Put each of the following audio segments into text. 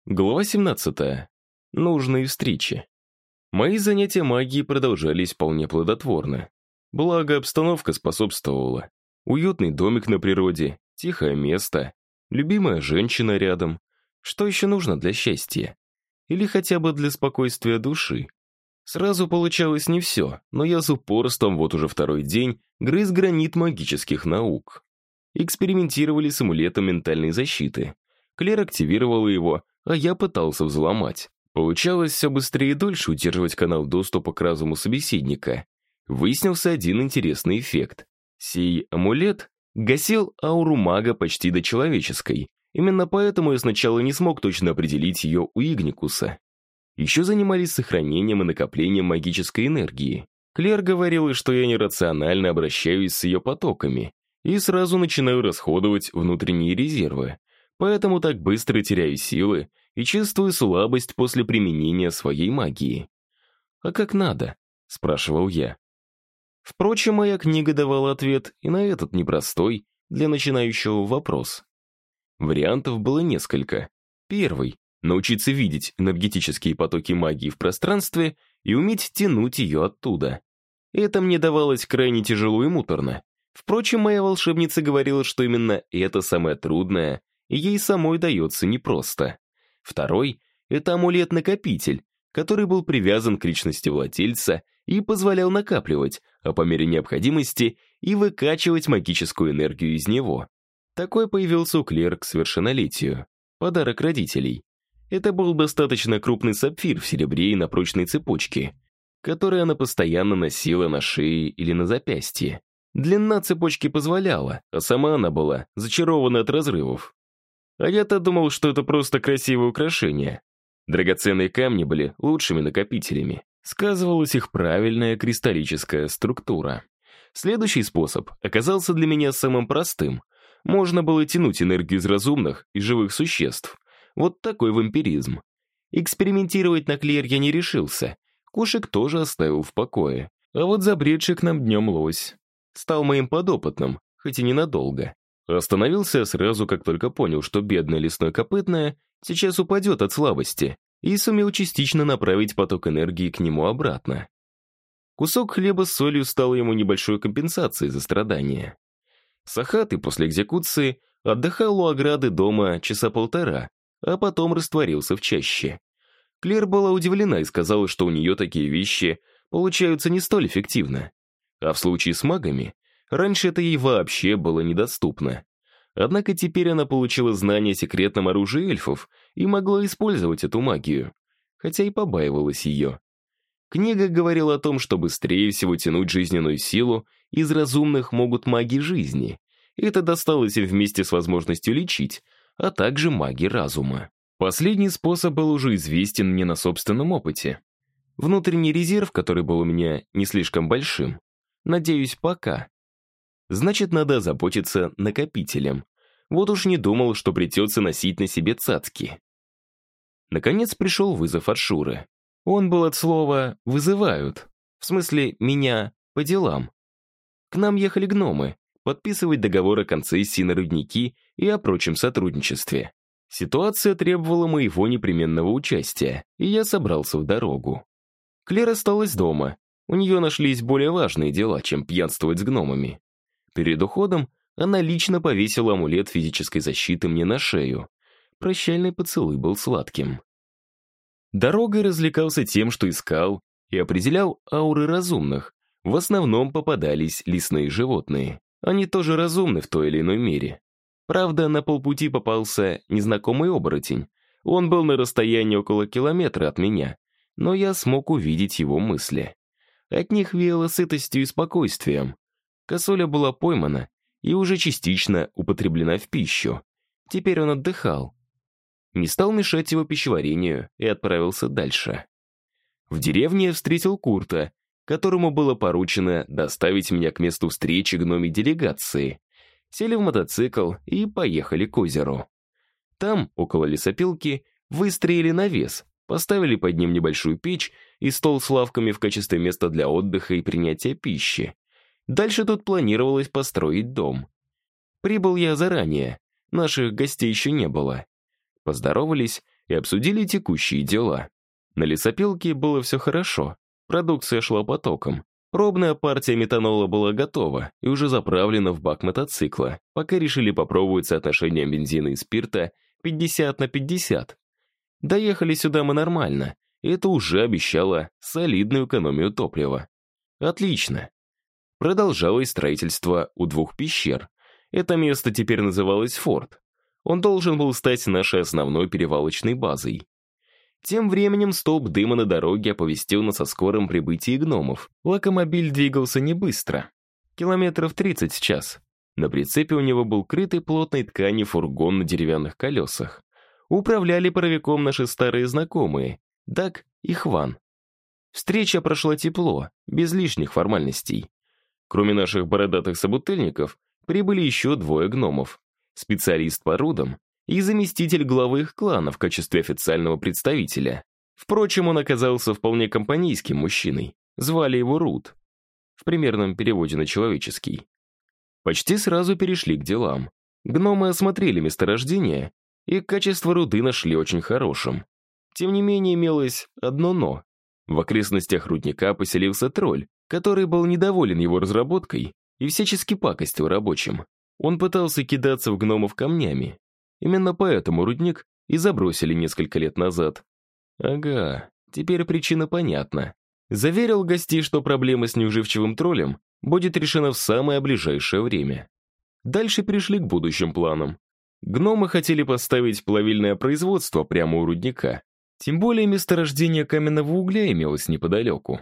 Глава 17. Нужные встречи. Мои занятия магией продолжались вполне плодотворно. Благо, обстановка способствовала. Уютный домик на природе, тихое место, любимая женщина рядом. Что еще нужно для счастья? Или хотя бы для спокойствия души? Сразу получалось не все, но я с упорством вот уже второй день грыз гранит магических наук. Экспериментировали с амулетом ментальной защиты. Клер активировала его, а я пытался взломать. Получалось все быстрее и дольше удерживать канал доступа к разуму собеседника. Выяснился один интересный эффект. Сей амулет гасил ауру мага почти до человеческой. Именно поэтому я сначала не смог точно определить ее у Игникуса. Еще занимались сохранением и накоплением магической энергии. Клер говорила, что я нерационально обращаюсь с ее потоками и сразу начинаю расходовать внутренние резервы. Поэтому так быстро теряю силы и чувствую слабость после применения своей магии. «А как надо?» — спрашивал я. Впрочем, моя книга давала ответ и на этот непростой для начинающего вопрос. Вариантов было несколько. Первый — научиться видеть энергетические потоки магии в пространстве и уметь тянуть ее оттуда. Это мне давалось крайне тяжело и муторно. Впрочем, моя волшебница говорила, что именно это самое трудное, и ей самой дается непросто. Второй — это амулет-накопитель, который был привязан к личности владельца и позволял накапливать, а по мере необходимости и выкачивать магическую энергию из него. Такой появился у Клер к совершеннолетию. Подарок родителей. Это был достаточно крупный сапфир в серебре и на прочной цепочке, который она постоянно носила на шее или на запястье. Длина цепочки позволяла, а сама она была зачарована от разрывов. А я-то думал, что это просто красивое украшение. Драгоценные камни были лучшими накопителями. Сказывалась их правильная кристаллическая структура. Следующий способ оказался для меня самым простым. Можно было тянуть энергию из разумных и живых существ. Вот такой вампиризм. Экспериментировать на Клер я не решился. Кошек тоже оставил в покое. А вот забредший к нам днем лось стал моим подопытным, хоть и ненадолго. Остановился я сразу, как только понял, что бедное лесное копытное сейчас упадет от слабости, и сумел частично направить поток энергии к нему обратно. Кусок хлеба с солью стал ему небольшой компенсацией за страдания. Сахатый после экзекуции отдыхал у ограды дома часа полтора, а потом растворился в чаще. Клер была удивлена и сказала, что у нее такие вещи получаются не столь эффективно. А в случае с магами раньше это ей вообще было недоступно. Однако теперь она получила знание о секретном оружии эльфов и могла использовать эту магию, хотя и побаивалась ее. Книга говорила о том, что быстрее всего тянуть жизненную силу из разумных могут маги жизни. Это досталось им вместе с возможностью лечить, а также маги разума. Последний способ был уже известен мне на собственном опыте. Внутренний резерв, который был у меня не слишком большим, надеюсь, пока. Значит, надо озаботиться накопителем. Вот уж не думал, что придется носить на себе цацки. Наконец пришел вызов от Шуры. Он был от слова «вызывают», в смысле «меня по делам». К нам ехали гномы, подписывать договор о концессии на рудники и о прочем сотрудничестве. Ситуация требовала моего непременного участия, и я собрался в дорогу. Клер осталась дома. У нее нашлись более важные дела, чем пьянствовать с гномами. Перед уходом она лично повесила амулет физической защиты мне на шею. Прощальный поцелуй был сладким. Дорогой развлекался тем, что искал и определял ауры разумных. В основном попадались лесные животные. Они тоже разумны в той или иной мере. Правда, на полпути попался незнакомый оборотень. Он был на расстоянии около километра от меня, но я смог увидеть его мысли. От них веяло сытостью и спокойствием. Косуля была поймана и уже частично употреблена в пищу. Теперь он отдыхал. Не стал мешать его пищеварению и отправился дальше. В деревне я встретил Курта, которому было поручено доставить меня к месту встречи гномей делегации. Сели в мотоцикл и поехали к озеру. Там, около лесопилки, выстроили навес, поставили под ним небольшую печь и стол с лавками в качестве места для отдыха и принятия пищи. Дальше тут планировалось построить дом. Прибыл я заранее, наших гостей еще не было. Поздоровались, и обсудили текущие дела. На лесопилке было все хорошо, продукция шла потоком. Пробная партия метанола была готова и уже заправлена в бак мотоцикла, пока решили попробовать соотношение бензина и спирта 50/50. Доехали сюда мы нормально, и это уже обещало солидную экономию топлива. Отлично. Продолжалось строительство у 2 пещер. Это место теперь называлось форт. Он должен был стать нашей основной перевалочной базой. Тем временем столб дыма на дороге оповестил нас о скором прибытии гномов. Локомобиль двигался не быстро, километров 30 в час. На прицепе у него был крытый плотной ткани фургон на деревянных колесах. Управляли паровиком наши старые знакомые, Даг и Хван. Встреча прошла тепло, без лишних формальностей. Кроме наших бородатых собутыльников, прибыли еще 2 гномов. Специалист по рудам и заместитель главы их клана в качестве официального представителя. Впрочем, он оказался вполне компанейским мужчиной. Звали его Руд. В примерном переводе на человеческий. Почти сразу перешли к делам. Гномы осмотрели месторождение, и качество руды нашли очень хорошим. Тем не менее, имелось одно «но». В окрестностях рудника поселился тролль, который был недоволен его разработкой и всячески пакостил рабочим. Он пытался кидаться в гномов камнями. Именно поэтому рудник и забросили несколько лет назад. Ага, теперь причина понятна. Заверил гостей, что проблема с неуживчивым троллем будет решена в самое ближайшее время. Дальше перешли к будущим планам. Гномы хотели поставить плавильное производство прямо у рудника. Тем более месторождение каменного угля имелось неподалеку.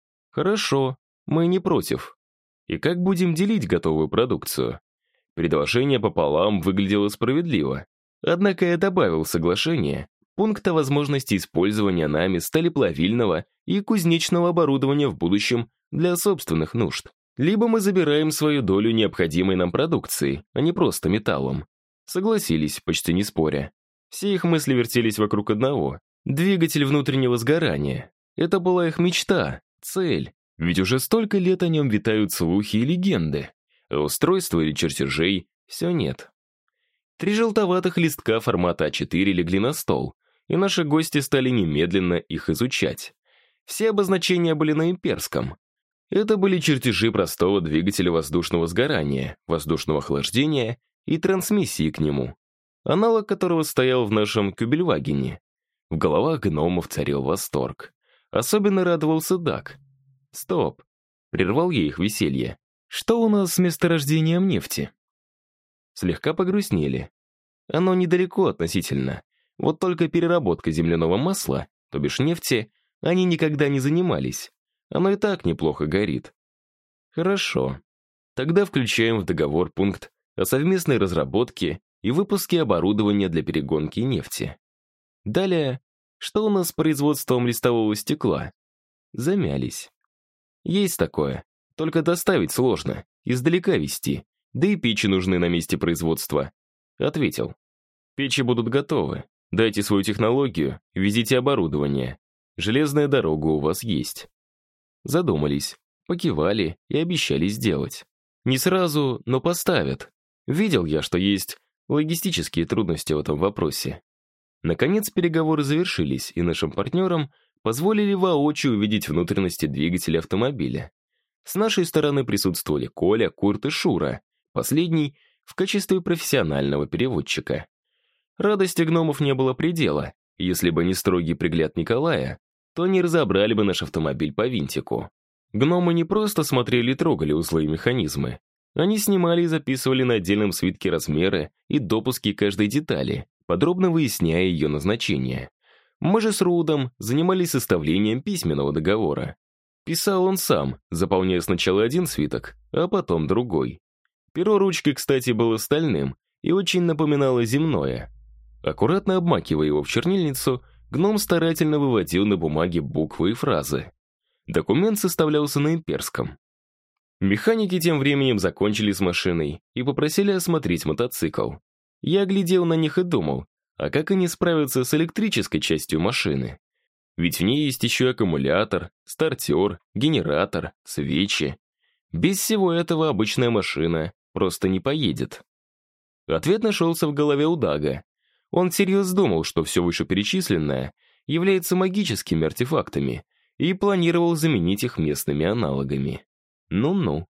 Хорошо, мы не против. И как будем делить готовую продукцию? Предложение пополам выглядело справедливо. Однако я добавил в соглашение пункт о возможности использования нами сталеплавильного и кузнечного оборудования в будущем для собственных нужд. Либо мы забираем свою долю необходимой нам продукции, а не просто металлом. Согласились, почти не споря. Все их мысли вертелись вокруг одного. Двигатель внутреннего сгорания. Это была их мечта, цель. Ведь уже столько лет о нем витают слухи и легенды. А устройства или чертежей все нет. 3 желтоватых листка формата А4 легли на стол, и наши гости стали немедленно их изучать. Все обозначения были на имперском. Это были чертежи простого двигателя воздушного сгорания, воздушного охлаждения и трансмиссии к нему, аналог которого стоял в нашем Кюбельвагене. В головах гномов царил восторг. Особенно радовался Даг. «Стоп!» — прервал я их веселье. «Что у нас с месторождением нефти?» Слегка погрустнели. Оно недалеко относительно. Вот только переработкой земляного масла, то бишь нефти, они никогда не занимались. Оно и так неплохо горит. Хорошо. Тогда включаем в договор пункт о совместной разработке и выпуске оборудования для перегонки нефти. Далее, что у нас с производством листового стекла? Замялись. Есть такое, только доставить сложно, издалека везти, да и печи нужны на месте производства. Ответил. Печи будут готовы. Дайте свою технологию, везите оборудование. Железная дорога у вас есть. Задумались, покивали и обещали сделать. Не сразу, но поставят. Видел я, что есть логистические трудности в этом вопросе. Наконец переговоры завершились, и нашим партнерам позволили воочию увидеть внутренности двигателя автомобиля. С нашей стороны присутствовали Коля, Курт и Шура, последний в качестве профессионального переводчика. Радости гномов не было предела. Если бы не строгий пригляд Николая, то они разобрали бы наш автомобиль по винтику. Гномы не просто смотрели и трогали узлы и механизмы. Они снимали и записывали на отдельном свитке размеры и допуски каждой детали, подробно выясняя ее назначение. Мы же с Рудом занимались составлением письменного договора. Писал он сам, заполняя сначала один свиток, а потом другой. Перо ручки, кстати, было стальным и очень напоминало земное. Аккуратно обмакивая его в чернильницу, гном старательно выводил на бумаге буквы и фразы. Документ составлялся на имперском. Механики тем временем закончили с машиной и попросили осмотреть мотоцикл. Я глядел на них и думал, а как они справятся с электрической частью машины? Ведь в ней есть еще аккумулятор, стартер, генератор, свечи. Без всего этого обычная машина просто не поедет. Ответ нашелся в голове у Дага. Он всерьез думал, что все вышеперечисленное является магическими артефактами и планировал заменить их местными аналогами. Ну-ну.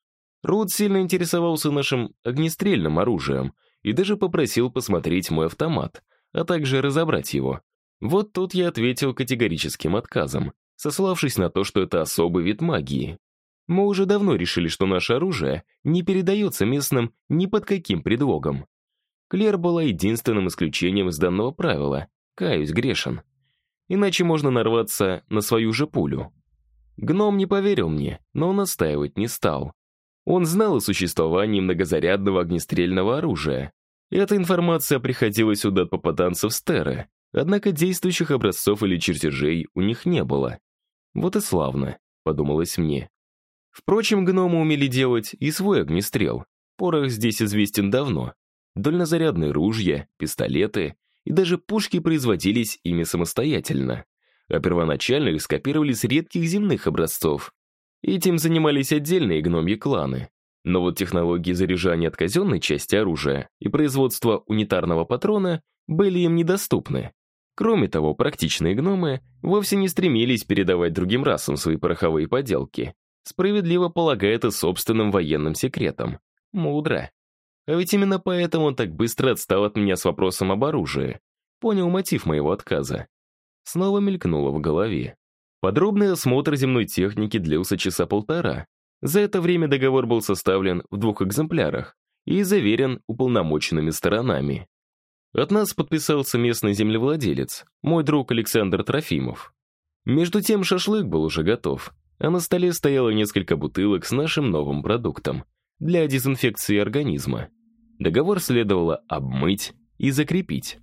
Руд сильно интересовался нашим огнестрельным оружием и даже попросил посмотреть мой автомат, а также разобрать его. Вот тут я ответил категорическим отказом, сославшись на то, что это особый вид магии. Мы уже давно решили, что наше оружие не передается местным ни под каким предлогом. Клер была единственным исключением из данного правила, каюсь, грешен. Иначе можно нарваться на свою же пулю. Гном не поверил мне, но настаивать не стал. Он знал о существовании многозарядного огнестрельного оружия. Эта информация приходила сюда от попаданцев с Терры, однако действующих образцов или чертежей у них не было. Вот и славно, подумалось мне. Впрочем, гномы умели делать и свой огнестрел. Порох здесь известен давно. Дальнозарядные ружья, пистолеты и даже пушки производились ими самостоятельно. А первоначально их скопировали с редких земных образцов. Этим занимались отдельные гномьи кланы. Но вот технологии заряжания от казенной части оружия и производства унитарного патрона были им недоступны. Кроме того, практичные гномы вовсе не стремились передавать другим расам свои пороховые поделки, справедливо полагая это собственным военным секретом. Мудро. А ведь именно поэтому он так быстро отстал от меня с вопросом об оружии. Понял мотив моего отказа. Снова мелькнуло в голове. Подробный осмотр земной техники длился часа полтора. За это время договор был составлен в 2 экземплярах и заверен уполномоченными сторонами. От нас подписался местный землевладелец, мой друг Александр Трофимов. Между тем шашлык был уже готов, а на столе стояло несколько бутылок с нашим новым продуктом для дезинфекции организма. Договор следовало обмыть и закрепить.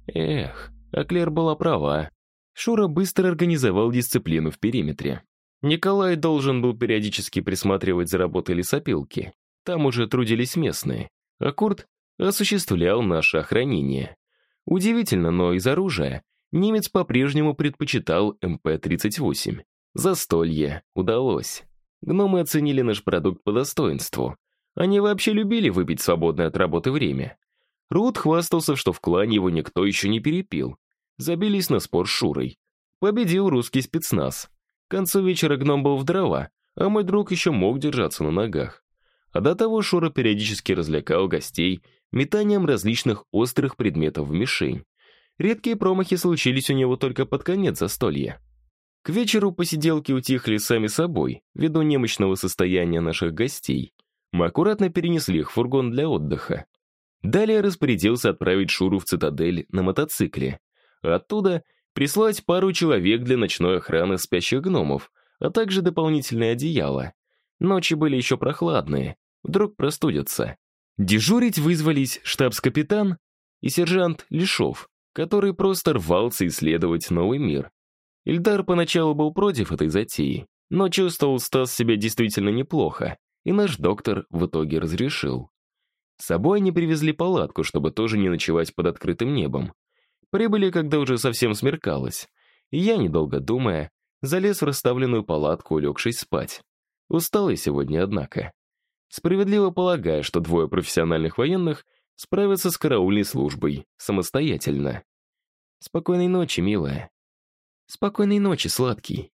Эх, а Клер была права. Шура быстро организовал дисциплину в периметре. Николай должен был периодически присматривать за работой лесопилки. Там уже трудились местные, а Курт осуществлял наше охранение. Удивительно, но из оружия немец по-прежнему предпочитал МП-38. Застолье удалось. Гномы оценили наш продукт по достоинству. Они вообще любили выпить свободное от работы время. Рут хвастался, что в клане его никто еще не перепил. Забились на спор с Шурой. Победил русский спецназ. К концу вечера гном был в дрова, а мой друг еще мог держаться на ногах. А до того Шура периодически развлекал гостей метанием различных острых предметов в мишень. Редкие промахи случились у него только под конец застолья. К вечеру посиделки утихли сами собой, ввиду немощного состояния наших гостей. Мы аккуратно перенесли их в фургон для отдыха. Далее распорядился отправить Шуру в цитадель на мотоцикле. Оттуда прислать пару человек для ночной охраны спящих гномов, а также дополнительное одеяло. Ночи были еще прохладные, вдруг простудятся. Дежурить вызвались штабс-капитан и сержант Лешов, который просто рвался исследовать новый мир. Ильдар поначалу был против этой затеи, но чувствовал Стас себя действительно неплохо, и наш доктор в итоге разрешил. С собой они привезли палатку, чтобы тоже не ночевать под открытым небом. Прибыли, когда уже совсем смеркалось, и я, недолго думая, залез в расставленную палатку, улегшись спать. Устал я сегодня, однако. Справедливо полагая, что 2 профессиональных военных справятся с караульной службой самостоятельно. Спокойной ночи, милая. Спокойной ночи, сладкий.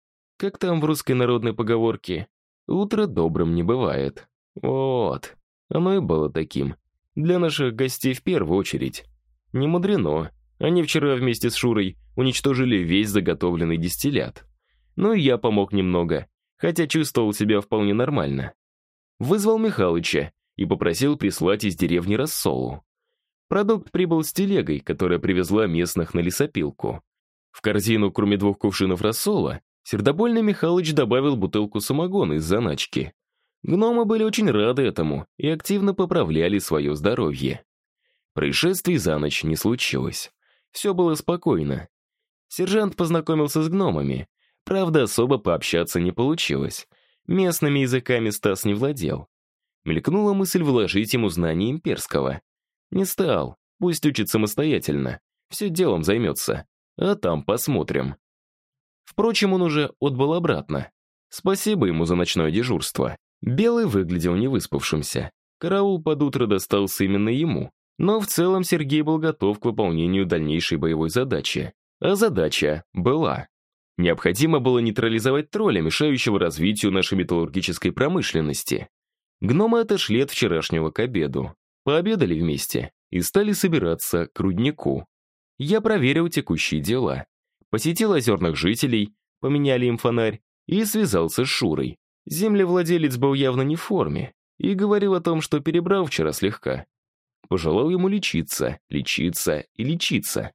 Как там в русской народной поговорке? Утро добрым не бывает. Вот. Оно и было таким. Для наших гостей в первую очередь. Не мудрено. Они вчера вместе с Шурой уничтожили весь заготовленный дистиллят. Ну и я помог немного, хотя чувствовал себя вполне нормально. Вызвал Михалыча и попросил прислать из деревни рассолу. Продукт прибыл с телегой, которая привезла местных на лесопилку. В корзину, кроме 2 кувшинов рассола, сердобольный Михалыч добавил бутылку самогона из заначки. Гномы были очень рады этому и активно поправляли свое здоровье. Происшествий за ночь не случилось. Все было спокойно. Сержант познакомился с гномами. Правда, особо пообщаться не получилось. Местными языками Стас не владел. Мелькнула мысль вложить ему знания имперского. Не стал, пусть учит самостоятельно. Все делом займется. А там посмотрим. Впрочем, он уже отбыл обратно. Спасибо ему за ночное дежурство. Белый выглядел невыспавшимся. Караул под утро достался именно ему. Но в целом Сергей был готов к выполнению дальнейшей боевой задачи. А задача была. Необходимо было нейтрализовать тролля, мешающего развитию нашей металлургической промышленности. Гномы отошли от вчерашнего к обеду. Пообедали вместе и стали собираться к руднику. Я проверил текущие дела. Посетил озерных жителей, поменяли им фонарь, и связался с Шурой. Землевладелец был явно не в форме и говорил о том, что перебрал вчера слегка. Пожелал ему лечиться, лечиться и лечиться.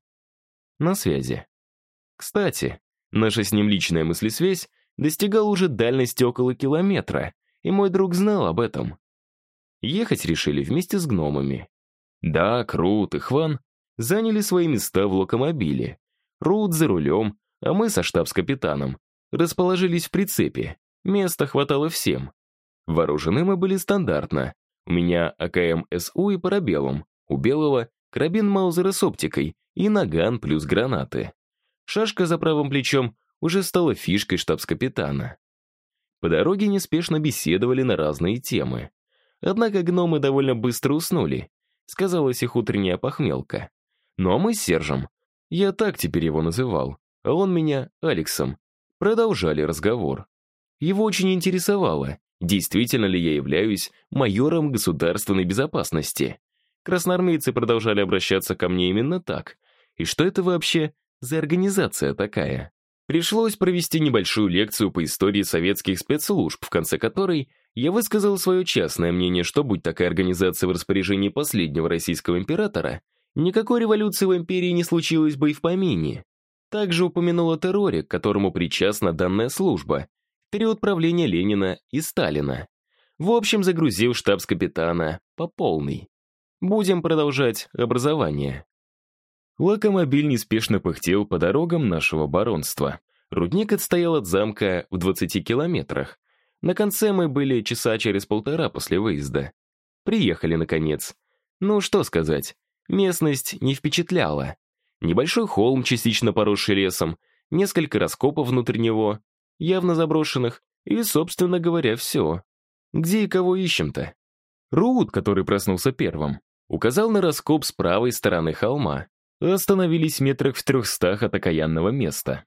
На связи. Кстати, наша с ним личная мыслесвязь достигала уже дальности около километра, и мой друг знал об этом. Ехать решили вместе с гномами. Да, Крут и Хван заняли свои места в локомобиле. Рут за рулем, а мы со штабс-капитаном расположились в прицепе. Места хватало всем. Вооружены мы были стандартно. У меня АКМ-СУ и парабеллум, у Белого карабин Маузера с оптикой и наган плюс гранаты. Шашка за правым плечом уже стала фишкой штабс-капитана. По дороге неспешно беседовали на разные темы. Однако гномы довольно быстро уснули. Сказалась их утренняя похмелка. Ну а мы с Сержем, я так теперь его называл, а он меня Алексом, продолжали разговор. Его очень интересовало, действительно ли я являюсь майором государственной безопасности. Красноармейцы продолжали обращаться ко мне именно так. И что это вообще за организация такая? Пришлось провести небольшую лекцию по истории советских спецслужб, в конце которой я высказал свое частное мнение, что будь такая организация в распоряжении последнего российского императора, никакой революции в империи не случилось бы и в помине. Также упомянул о терроре, к которому причастна данная служба, в период правления Ленина и Сталина. В общем, загрузил штабс-капитана по полной. Будем продолжать образование. Локомобиль неспешно пыхтел по дорогам нашего баронства. Рудник отстоял от замка в 20 километрах. На конце мы были часа через полтора после выезда. Приехали, наконец. Ну, что сказать, местность не впечатляла. Небольшой холм, частично поросший лесом, несколько раскопов внутри него, явно заброшенных, и, собственно говоря, все. Где и кого ищем-то? Рут, который проснулся первым, указал на раскоп с правой стороны холма. Остановились метрах в 300 от окаянного места.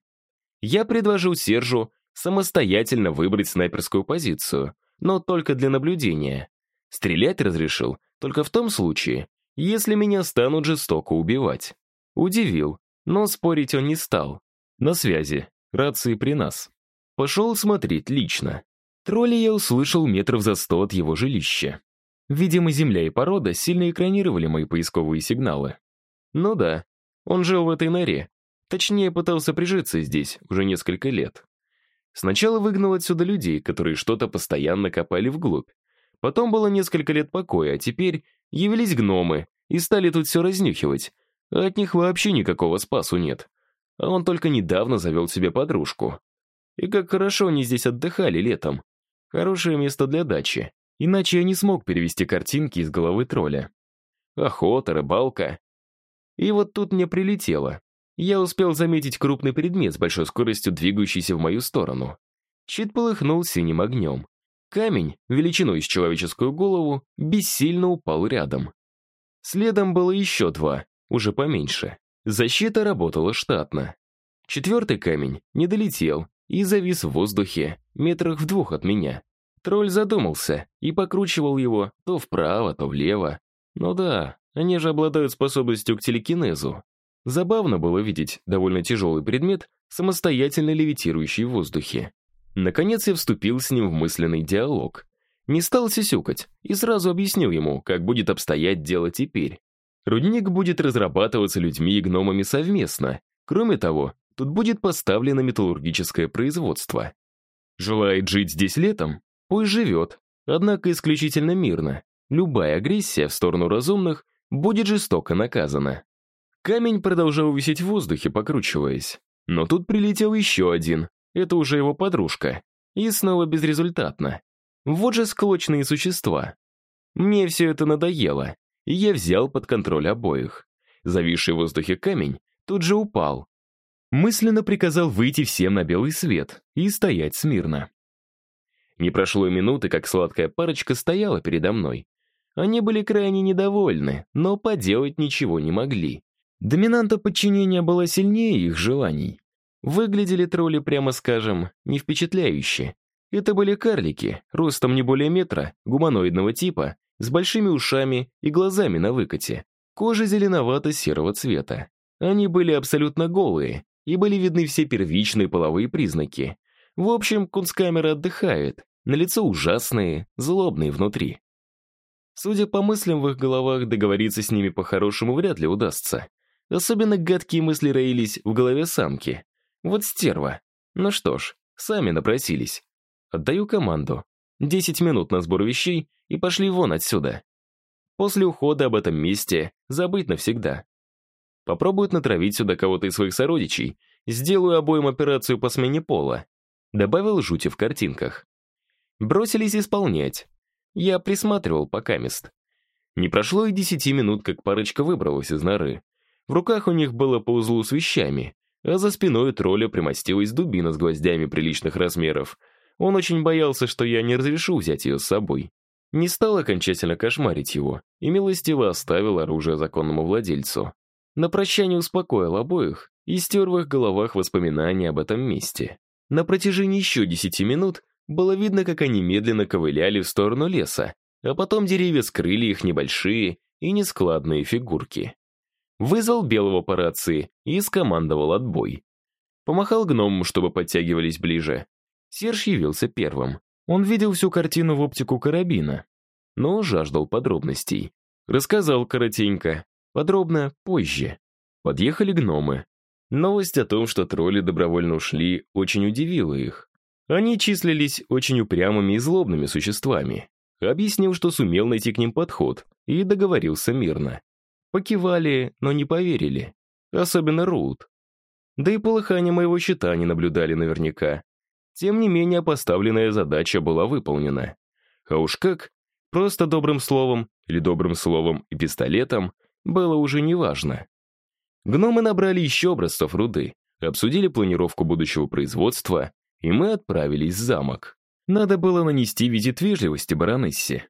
Я предложил Сержу самостоятельно выбрать снайперскую позицию, но только для наблюдения. Стрелять разрешил только в том случае, если меня станут жестоко убивать. Удивил, но спорить он не стал. На связи, рации при нас. Пошел смотреть лично. Тролля я услышал метров за 100 от его жилища. Видимо, земля и порода сильно экранировали мои поисковые сигналы. Ну да, он жил в этой норе. Точнее, пытался прижиться здесь уже несколько лет. Сначала выгнал отсюда людей, которые что-то постоянно копали вглубь. Потом было несколько лет покоя, а теперь явились гномы и стали тут все разнюхивать. А от них вообще никакого спасу нет. А он только недавно завел себе подружку. И как хорошо они здесь отдыхали летом. Хорошее место для дачи. Иначе я не смог перевести картинки из головы тролля. Охота, рыбалка. И вот тут мне прилетело. Я успел заметить крупный предмет с большой скоростью, двигающийся в мою сторону. Щит полыхнул синим огнем. Камень, величиной с человеческую голову, бессильно упал рядом. Следом было еще два, уже поменьше. Защита работала штатно. Четвертый камень не долетел и завис в воздухе, метрах в 2 от меня. Тролль задумался и покручивал его то вправо, то влево. Ну да, они же обладают способностью к телекинезу. Забавно было видеть довольно тяжелый предмет, самостоятельно левитирующий в воздухе. Наконец я вступил с ним в мысленный диалог. Не стал сюсюкать и сразу объяснил ему, как будет обстоять дело теперь. Рудник будет разрабатываться людьми и гномами совместно. Кроме того, тут будет поставлено металлургическое производство. Желает жить здесь летом? Пусть живет, однако исключительно мирно. Любая агрессия в сторону разумных будет жестоко наказана. Камень продолжал висеть в воздухе, покручиваясь. Но тут прилетел еще один, это уже его подружка. И снова безрезультатно. Вот же склочные существа. Мне все это надоело, и я взял под контроль обоих. Зависший в воздухе камень тут же упал. Мысленно приказал выйти всем на белый свет и стоять смирно. Не прошло и минуты, как сладкая парочка стояла передо мной. Они были крайне недовольны, но поделать ничего не могли. Доминанта подчинения была сильнее их желаний. Выглядели тролли, прямо скажем, не впечатляюще. Это были карлики, ростом не более метра, гуманоидного типа, с большими ушами и глазами на выкате. Кожа зеленовато-серого цвета. Они были абсолютно голые, и были видны все первичные половые признаки. В общем, кунсткамера отдыхает, на лицо ужасные, злобные внутри. Судя по мыслям в их головах, договориться с ними по-хорошему вряд ли удастся. Особенно гадкие мысли роились в голове самки. Вот стерва. Ну что ж, сами напросились. Отдаю команду. 10 минут на сбор вещей и пошли вон отсюда. После ухода об этом месте забыть навсегда. Попробуют натравить сюда кого-то из своих сородичей, сделаю обоим операцию по смене пола. Добавил жути в картинках. Бросились исполнять. Я присматривал покамест. Не прошло и 10 минут, как парочка выбралась из норы. В руках у них было по узлу с вещами, а за спиной тролля примостилась дубина с гвоздями приличных размеров. Он очень боялся, что я не разрешу взять ее с собой. Не стал окончательно кошмарить его и милостиво оставил оружие законному владельцу. На прощание успокоил обоих и стер в их головах воспоминания об этом месте. На протяжении еще 10 минут было видно, как они медленно ковыляли в сторону леса, а потом деревья скрыли их небольшие и нескладные фигурки. Вызвал белого по рации и скомандовал отбой. Помахал гномам, чтобы подтягивались ближе. Серж явился первым. Он видел всю картину в оптику карабина, но жаждал подробностей. Рассказал коротенько, подробно позже. Подъехали гномы. Новость о том, что тролли добровольно ушли, очень удивила их. Они числились очень упрямыми и злобными существами. Объяснил, что сумел найти к ним подход, и договорился мирно. Покивали, но не поверили. Особенно Рут. Да и полыхания моего щита не наблюдали наверняка. Тем не менее, поставленная задача была выполнена. А уж как, просто добрым словом или добрым словом и пистолетом, было уже неважно. Гномы набрали еще образцов руды, обсудили планировку будущего производства, и мы отправились в замок. Надо было нанести визит вежливости баронессе.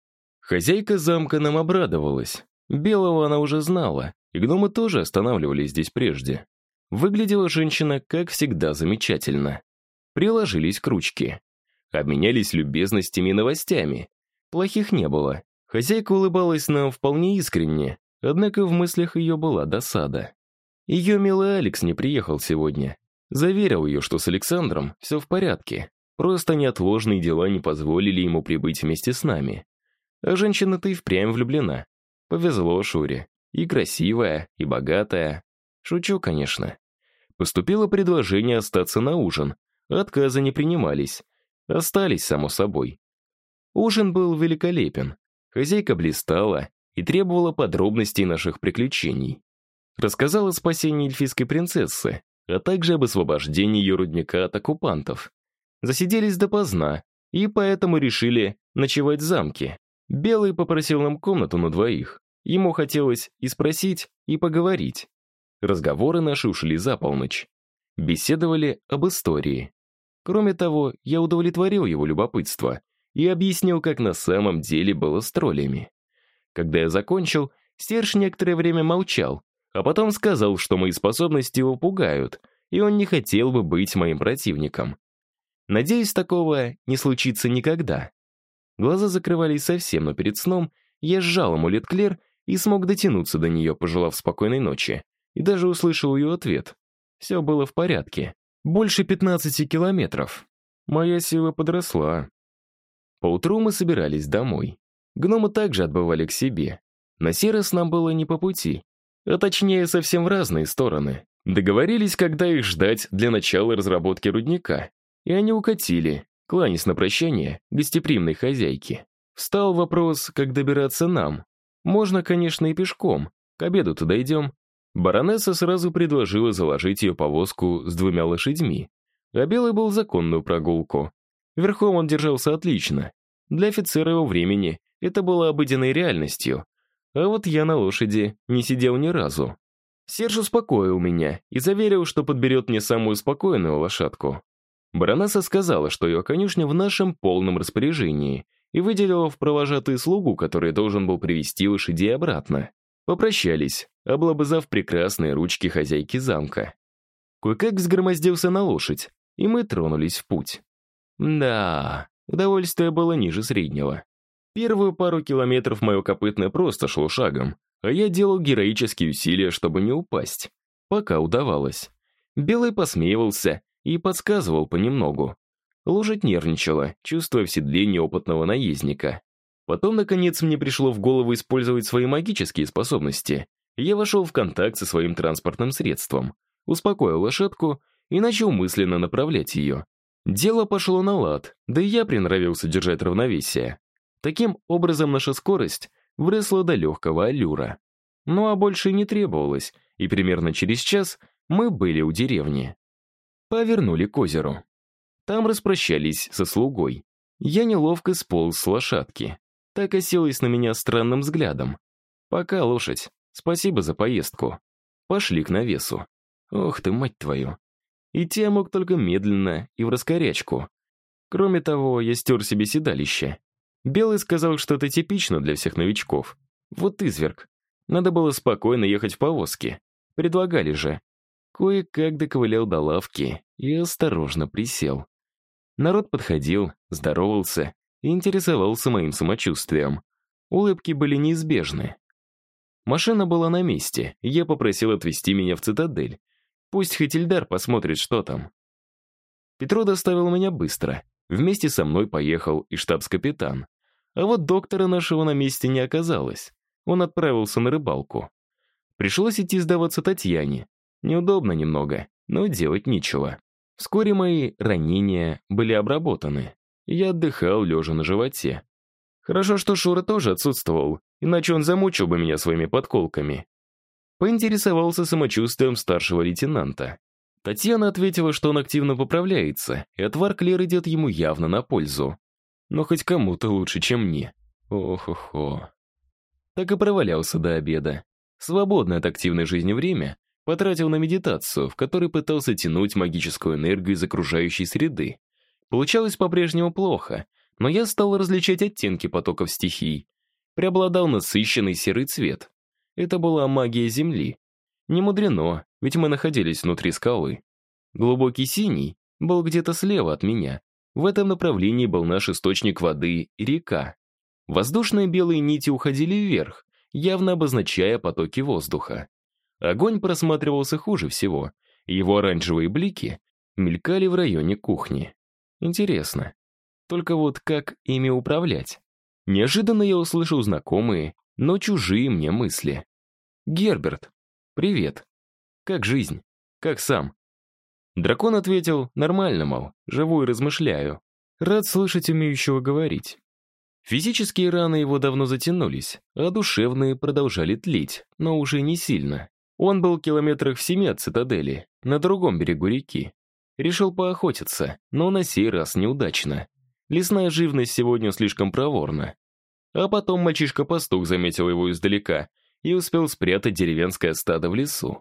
Хозяйка замка нам обрадовалась. Белого она уже знала, и гномы тоже останавливались здесь прежде. Выглядела женщина, как всегда, замечательно. Приложились к ручке. Обменялись любезностями и новостями. Плохих не было. Хозяйка улыбалась нам вполне искренне, однако в мыслях ее была досада. Ее милый Алекс не приехал сегодня. Заверил ее, что с Александром все в порядке. Просто неотложные дела не позволили ему прибыть вместе с нами. А женщина-то и впрямь влюблена. Повезло Шуре. И красивая, и богатая. Шучу, конечно. Поступило предложение остаться на ужин. Отказы не принимались. Остались, само собой. Ужин был великолепен. Хозяйка блистала и требовала подробностей наших приключений. Рассказала о спасении эльфийской принцессы, а также об освобождении ее рудника от оккупантов. Засиделись допоздна, и поэтому решили ночевать в замке. Белый попросил нам комнату на двоих. Ему хотелось и спросить, и поговорить. Разговоры наши ушли за полночь. Беседовали об истории. Кроме того, я удовлетворил его любопытство и объяснил, как на самом деле было с троллями. Когда я закончил, Серж некоторое время молчал, а потом сказал, что мои способности его пугают, и он не хотел бы быть моим противником. Надеюсь, такого не случится никогда. Глаза закрывались совсем, но перед сном я сжал амулет Клер и смог дотянуться до нее, пожелав спокойной ночи, и даже услышал ее ответ. Все было в порядке. Больше 15 километров. Моя сила подросла. Поутру мы собирались домой. Гномы также отбывали к себе. На сей раз нам было не по пути, а точнее совсем в разные стороны. Договорились, когда их ждать для начала разработки рудника. И они укатили, кланясь на прощание гостеприимной хозяйке. Встал вопрос, как добираться нам. Можно, конечно, и пешком. К обеду-то дойдем. Баронесса сразу предложила заложить ее повозку с 2 лошадьми. А Белый был законную прогулку. Верхом он держался отлично. Для офицера его времени это было обыденной реальностью. А вот я на лошади не сидел ни разу. Серж успокоил меня и заверил, что подберет мне самую спокойную лошадку. Баронесса сказала, что ее конюшня в нашем полном распоряжении, и выделила в провожатые слугу, который должен был привести лошадей обратно. Попрощались, облобызав прекрасные ручки хозяйки замка. Кое-как взгромоздился на лошадь, и мы тронулись в путь. Да, удовольствие было ниже среднего. Первую пару километров мое копытное просто шло шагом, а я делал героические усилия, чтобы не упасть. Пока удавалось. Белый посмеивался и подсказывал понемногу. Лошадь нервничала, чувствуя в седле неопытного наездника. Потом, наконец, мне пришло в голову использовать свои магические способности. Я вошел в контакт со своим транспортным средством, успокоил лошадку и начал мысленно направлять ее. Дело пошло на лад, да и я приноровился держать равновесие. Таким образом, наша скорость выросла до легкого аллюра. Ну а больше и не требовалось, и примерно через час мы были у деревни. Повернули к озеру. Там распрощались со слугой. Я неловко сполз с лошадки. Так оселась на меня странным взглядом. «Пока, лошадь. Спасибо за поездку». Пошли к навесу. Ох ты, мать твою. Идти я мог только медленно и в раскорячку. Кроме того, я стер себе седалище. Белый сказал, что это типично для всех новичков. Вот изверг. Надо было спокойно ехать в повозке. Предлагали же. Кое-как доковылял до лавки и осторожно присел. Народ подходил, здоровался и интересовался моим самочувствием. Улыбки были неизбежны. Машина была на месте, и я попросил отвезти меня в цитадель. Пусть хоть Ильдар посмотрит, что там. Петро доставил меня быстро. Вместе со мной поехал и штабс-капитан. А вот доктора нашего на месте не оказалось. Он отправился на рыбалку. Пришлось идти сдаваться Татьяне. Неудобно немного, но делать нечего. Вскоре мои ранения были обработаны. Я отдыхал, лежа на животе. Хорошо, что Шура тоже отсутствовал, иначе он замучил бы меня своими подколками. Поинтересовался самочувствием старшего лейтенанта. Татьяна ответила, что он активно поправляется, и отвар Клер идет ему явно на пользу. Но хоть кому-то лучше, чем мне. Ох-охо. Так и провалялся до обеда. Свободное от активной жизни время потратил на медитацию, в которой пытался тянуть магическую энергию из окружающей среды. Получалось по-прежнему плохо, но я стал различать оттенки потоков стихий. Преобладал насыщенный серый цвет. Это была магия Земли. Не мудрено, ведь мы находились внутри скалы. Глубокий синий был где-то слева от меня. В этом направлении был наш источник воды и река. Воздушные белые нити уходили вверх, явно обозначая потоки воздуха. Огонь просматривался хуже всего, и его оранжевые блики мелькали в районе кухни. Интересно. Только вот как ими управлять? Неожиданно я услышал знакомые, но чужие мне мысли. «Герберт, привет. Как жизнь? Как сам?» Дракон ответил: «Нормально, мол, живу и размышляю. Рад слышать умеющего говорить». Физические раны его давно затянулись, а душевные продолжали тлеть, но уже не сильно. Он был километрах в 7 от цитадели, на другом берегу реки. Решил поохотиться, но на сей раз неудачно. Лесная живность сегодня слишком проворна. А потом мальчишка-пастух заметил его издалека и успел спрятать деревенское стадо в лесу.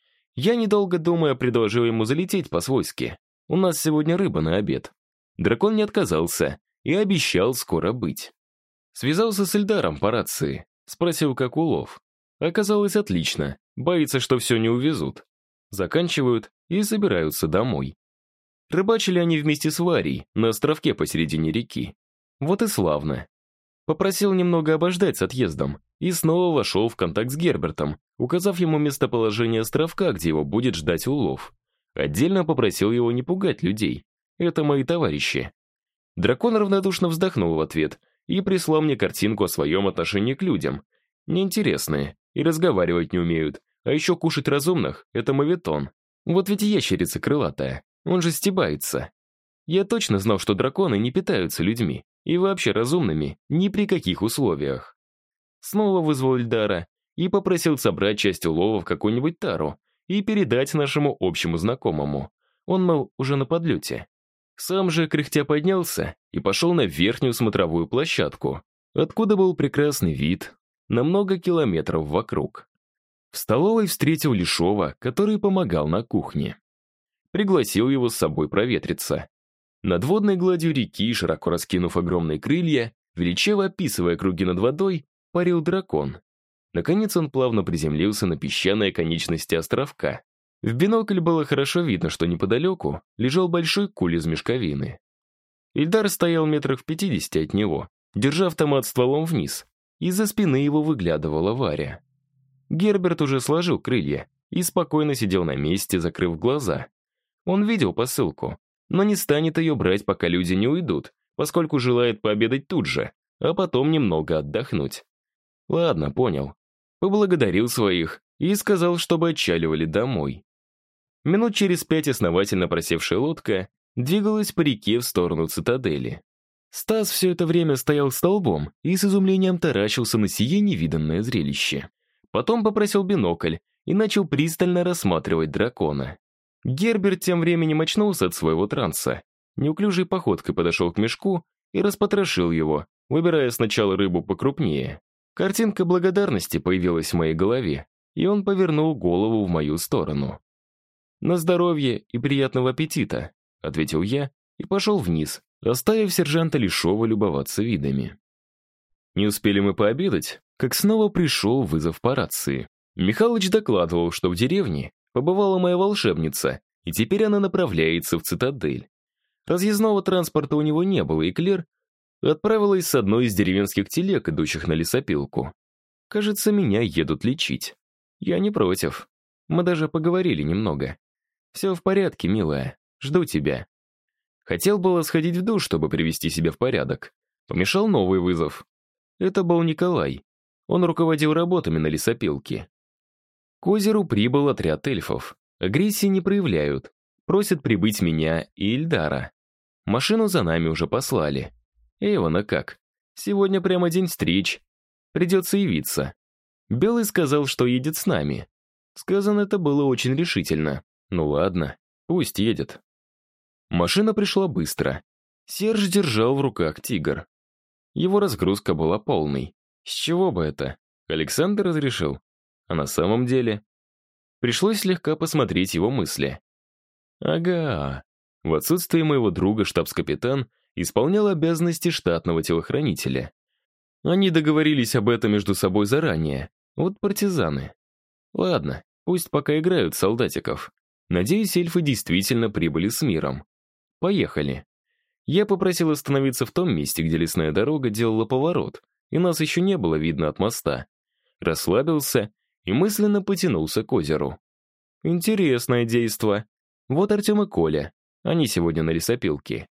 Я, недолго думая, предложил ему залететь по-свойски. У нас сегодня рыба на обед. Дракон не отказался и обещал скоро быть. Связался с Ильдаром по рации, спросил, как улов. Оказалось, отлично, боится, что все не увезут. Заканчивают и собираются домой. Рыбачили они вместе с Варей на островке посередине реки. Вот и славно. Попросил немного обождать с отъездом и снова вошел в контакт с Гербертом, указав ему местоположение островка, где его будет ждать улов. Отдельно попросил его не пугать людей. Это мои товарищи. Дракон равнодушно вздохнул в ответ и прислал мне картинку о своем отношении к людям. Неинтересные и разговаривать не умеют, а еще кушать разумных — это моветон. Вот ведь ящерица крылатая, он же стебается. Я точно знал, что драконы не питаются людьми и вообще разумными ни при каких условиях. Снова вызвал Ильдара и попросил собрать часть улова в какую-нибудь тару и передать нашему общему знакомому. Он, мол, уже на подлете. Сам же кряхтя поднялся и пошел на верхнюю смотровую площадку, откуда был прекрасный вид на много километров вокруг. В столовой встретил Лешова, который помогал на кухне. Пригласил его с собой проветриться. Над водной гладью реки, широко раскинув огромные крылья, Величаво описывая круги над водой, парил дракон. Наконец он плавно приземлился на песчаной конечности островка. В бинокль было хорошо видно, что неподалеку лежал большой куль из мешковины. Ильдар стоял метрах в 50 от него, держа автомат стволом вниз. Из-за спины его выглядывала Варя. Герберт уже сложил крылья и спокойно сидел на месте, закрыв глаза. Он видел посылку, но не станет ее брать, пока люди не уйдут, поскольку желает пообедать тут же, а потом немного отдохнуть. Ладно, понял. Поблагодарил своих и сказал, чтобы отчаливали домой. Минут через 5 основательно просевшая лодка двигалась по реке в сторону цитадели. Стас все это время стоял столбом и с изумлением таращился на сие невиданное зрелище. Потом попросил бинокль и начал пристально рассматривать дракона. Герберт тем временем очнулся от своего транса. Неуклюжей походкой подошел к мешку и распотрошил его, выбирая сначала рыбу покрупнее. Картинка благодарности появилась в моей голове, и он повернул голову в мою сторону. «На здоровье и приятного аппетита», — ответил я и пошел вниз, оставив сержанта Лешова любоваться видами. Не успели мы пообедать, как снова пришел вызов по рации. Михалыч докладывал, что в деревне побывала моя волшебница, и теперь она направляется в цитадель. Разъездного транспорта у него не было, и Клер отправилась с одной из деревенских телег, идущих на лесопилку. Кажется, меня едут лечить. Я не против. Мы даже поговорили немного. Все в порядке, милая. Жду тебя. Хотел было сходить в душ, чтобы привести себя в порядок. Помешал новый вызов. Это был Николай. Он руководил работами на лесопилке. К озеру прибыл отряд эльфов. Агрессии не проявляют. Просят прибыть меня и Ильдара. Машину за нами уже послали. Эйвона как? Сегодня прямо день встреч. Придется явиться. Белый сказал, что едет с нами. Сказано это было очень решительно. Ну ладно, пусть едет. Машина пришла быстро. Серж держал в руках тигр. Его разгрузка была полной. С чего бы это? Александр разрешил? А на самом деле? Пришлось слегка посмотреть его мысли. Ага. В отсутствие моего друга штабс-капитан исполнял обязанности штатного телохранителя. Они договорились об этом между собой заранее. Вот партизаны. Ладно, пусть пока играют солдатиков. Надеюсь, эльфы действительно прибыли с миром. Поехали. Я попросил остановиться в том месте, где лесная дорога делала поворот, и нас еще не было видно от моста. Расслабился и мысленно потянулся к озеру. Интересное действо. Вот Артем и Коля. Они сегодня на лесопилке.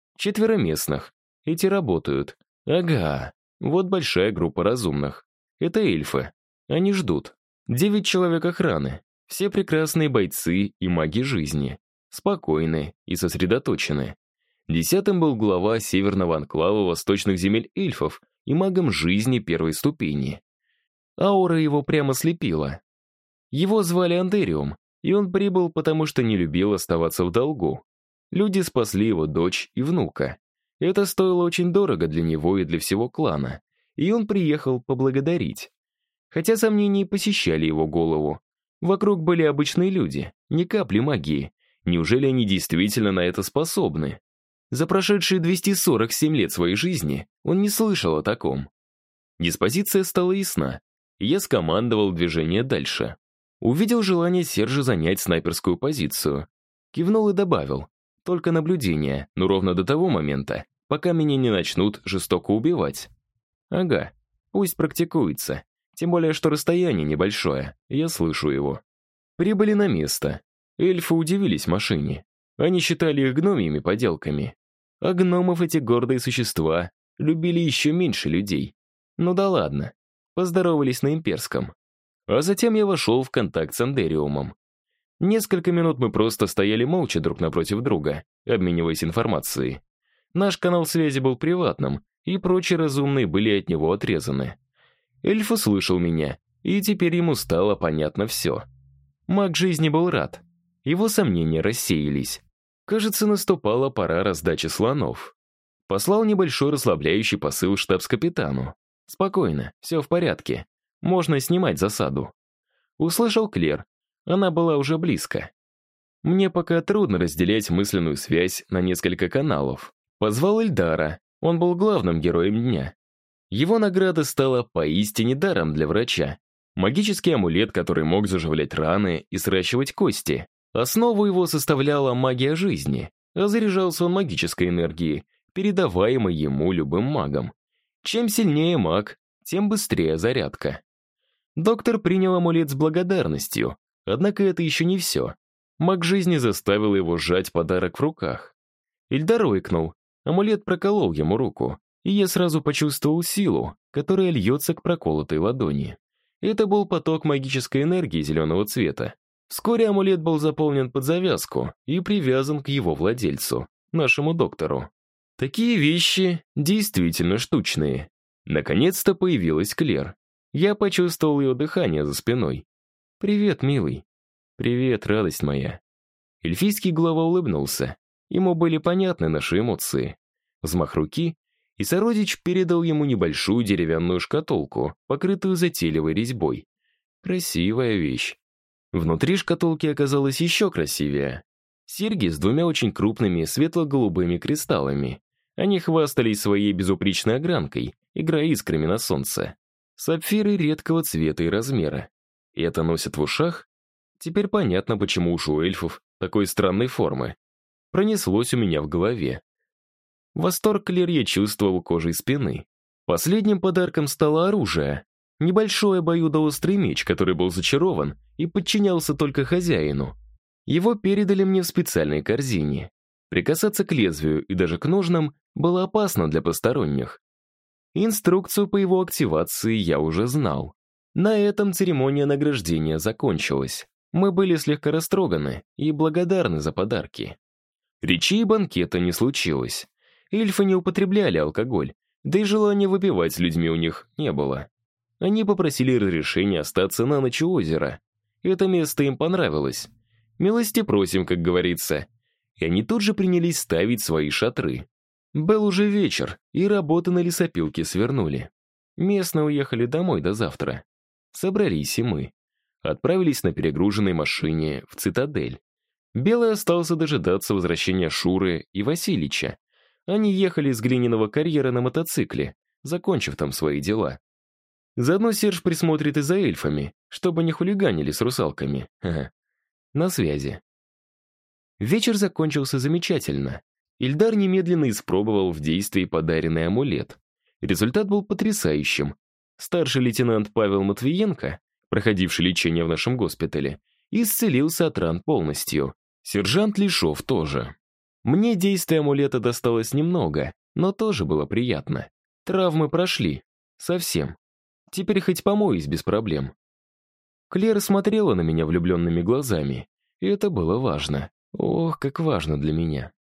4 местных. Эти работают. Ага. Вот большая группа разумных. Это эльфы. Они ждут. 9 человек охраны. Все прекрасные бойцы и маги жизни. Спокойны и сосредоточены. 10-м был глава северного анклава восточных земель эльфов и магом жизни первой ступени. Аура его прямо слепила. Его звали Андериум, и он прибыл, потому что не любил оставаться в долгу. Люди спасли его дочь и внука. Это стоило очень дорого для него и для всего клана, и он приехал поблагодарить. Хотя сомнения посещали его голову. Вокруг были обычные люди, ни капли магии. Неужели они действительно на это способны? За прошедшие 247 лет своей жизни он не слышал о таком. Диспозиция стала ясна, и я скомандовал движение дальше. Увидел желание Сержа занять снайперскую позицию. Кивнул и добавил: только наблюдение, но ровно до того момента, пока меня не начнут жестоко убивать. Ага, пусть практикуется. Тем более, что расстояние небольшое, я слышу его. Прибыли на место. Эльфы удивились машине. Они считали их гномьими поделками. А гномов эти гордые существа любили еще меньше людей. Ну да ладно. Поздоровались на имперском. А затем я вошел в контакт с Андериумом. Несколько минут мы просто стояли молча друг напротив друга, обмениваясь информацией. Наш канал связи был приватным, и прочие разумные были от него отрезаны. Эльф услышал меня, и теперь ему стало понятно все. Маг жизни был рад. Его сомнения рассеялись. Кажется, наступала пора раздачи слонов. Послал небольшой расслабляющий посыл штабс-капитану. Спокойно, все в порядке. Можно снимать засаду. Услышал Клер. Она была уже близко. Мне пока трудно разделять мысленную связь на несколько каналов. Позвал Ильдара. Он был главным героем дня. Его награда стала поистине даром для врача. Магический амулет, который мог заживлять раны и сращивать кости. Основу его составляла магия жизни, а заряжался он магической энергией, передаваемой ему любым магом. Чем сильнее маг, тем быстрее зарядка. Доктор принял амулет с благодарностью, однако это еще не все. Маг жизни заставил его сжать подарок в руках. Ильдар рыкнул, амулет проколол ему руку, и я сразу почувствовал силу, которая льется к проколотой ладони. Это был поток магической энергии зеленого цвета. Вскоре амулет был заполнен под завязку и привязан к его владельцу, нашему доктору. Такие вещи действительно штучные. Наконец-то появилась Клер. Я почувствовал ее дыхание за спиной. «Привет, милый». «Привет, радость моя». Эльфийский глава улыбнулся. Ему были понятны наши эмоции. Взмах руки, и сородич передал ему небольшую деревянную шкатулку, покрытую затейливой резьбой. Красивая вещь. Внутри шкатулки оказалось еще красивее. Серьги с двумя очень крупными светло-голубыми кристаллами. Они хвастались своей безупречной огранкой, играя искрами на солнце. Сапфиры редкого цвета и размера. И это носят в ушах? Теперь понятно, почему уши у эльфов такой странной формы. Пронеслось у меня в голове. Восторг Клер я чувствовал кожей спины. Последним подарком стало оружие. Небольшой обоюдоострый меч, который был зачарован и подчинялся только хозяину. Его передали мне в специальной корзине. Прикасаться к лезвию и даже к ножнам было опасно для посторонних. Инструкцию по его активации я уже знал. На этом церемония награждения закончилась. Мы были слегка растроганы и благодарны за подарки. Речи и банкета не случилось. Эльфы не употребляли алкоголь, да и желания выпивать с людьми у них не было. Они попросили разрешения остаться на ночь у озера. Это место им понравилось. Милости просим, как говорится. И они тут же принялись ставить свои шатры. Был уже вечер, и работы на лесопилке свернули. Местные уехали домой до завтра. Собрались и мы. Отправились на перегруженной машине в цитадель. Белый остался дожидаться возвращения Шуры и Василича. Они ехали с глиняного карьера на мотоцикле, закончив там свои дела. Заодно Серж присмотрит и за эльфами, чтобы не хулиганили с русалками. Ага. На связи. Вечер закончился замечательно. Ильдар немедленно испробовал в действии подаренный амулет. Результат был потрясающим. Старший лейтенант Павел Матвиенко, проходивший лечение в нашем госпитале, исцелился от ран полностью. Сержант Лешов тоже. Мне действие амулета досталось немного, но тоже было приятно. Травмы прошли. Совсем. Теперь хоть помоюсь без проблем. Клера смотрела на меня влюбленными глазами, и это было важно. Ох, как важно для меня.